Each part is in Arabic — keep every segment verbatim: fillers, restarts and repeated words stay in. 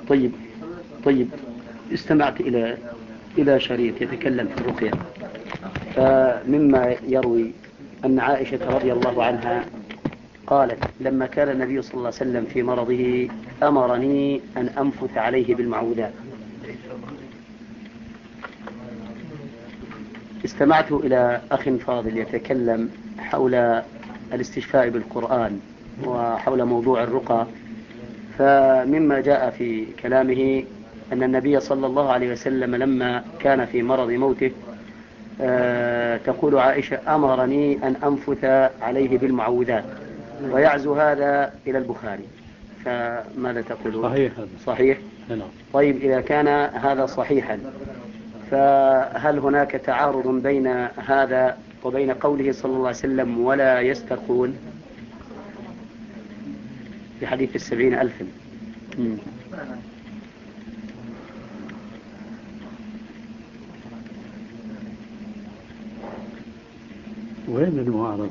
طيب طيب استمعت إلى إلى شريط يتكلم في الرقية، فمما يروي أن عائشة رضي الله عنها قالت لما كان النبي صلى الله عليه وسلم في مرضه أمرني أن أنفث عليه بالمعوذات. استمعت إلى أخ فاضل يتكلم حول الاستشفاء بالقرآن وحول موضوع الرقى، فمما جاء في كلامه أن النبي صلى الله عليه وسلم لما كان في مرض موته آه تقول عائشة أمرني أن أنفث عليه بالمعوذات، ويعزو هذا إلى البخاري، فماذا تقول؟ صحيح هذا. صحيح؟ نعم. طيب إذا كان هذا صحيحا فهل هناك تعارض بين هذا وبين قوله صلى الله عليه وسلم ولا يسترقون في حديث السبعين ألفا؟ مم. وين المعارضة؟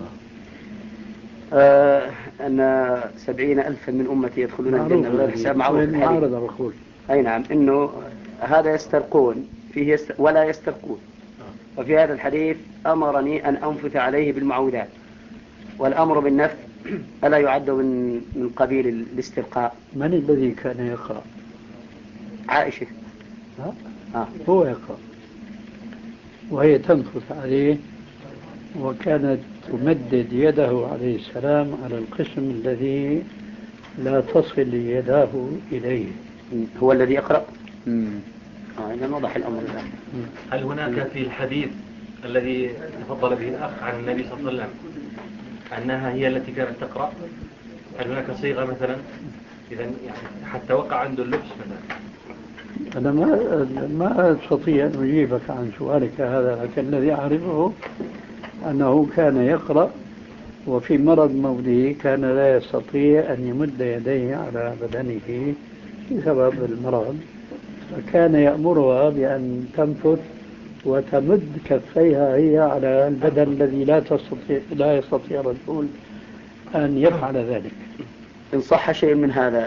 آه أن سبعين ألفا من أمتي يدخلون الجنة بغير حساب، معروف. وين المعارضة بقول؟ أي نعم، إنه هذا يسترقون فيه يست... ولا يسترقون، وفي هذا الحديث أمرني أن أنفث عليه بالمعوذات، والأمر بالنفث ألا يعد من من قبيل الاسترقاء؟ من الذي كان يقرأ؟ عائشة. ها؟ آه. هو يقرأ وهي تنفث عليه، وكانت تمدد يده عليه السلام على القسم الذي لا تصل يداه إليه. هو الذي يقرأ؟ آه إذا وضح الأمر الآن. هل هناك في الحديث الذي تفضل به الأخ عن النبي صلى الله عليه وسلم أنها هي التي كانت تقرأ؟ هل هناك صيغة مثلا إذا يعني حتى وقع عنده اللبس مثلا؟ أنا ما ما أستطيع أن أجيبك عن سؤالك هذا، لكن الذي أعرفه أنه كان يقرأ، وفي مرض موته كان لا يستطيع أن يمد يديه على بدنه بسبب المرض، فكان يأمرها بأن تنفث وتمد كفيها هي على البدن الذي لا تستطيع لا يستطيع الرجل أن يفعل ذلك. إن صح شيء من هذا،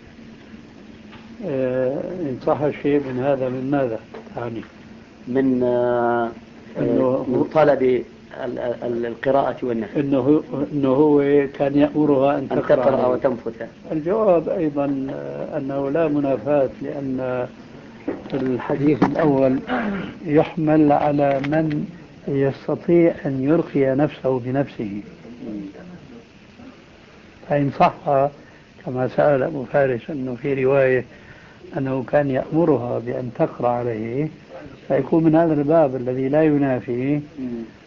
آه إن صح شيء من هذا من ماذا يعني؟ من آه من طلب القراءة والنفث، إنه إنه هو كان يأمرها أن, أن تقرأ وتنفث. الجواب أيضا أنه لا منافاة، لأن الحديث الأول يحمل على من يستطيع أن يرقي نفسه بنفسه، فإن صح كما سأل أبو فارس أنه في رواية أنه كان يأمرها بأن تقرأ عليه، فيكون من هذا الباب الذي لا ينافي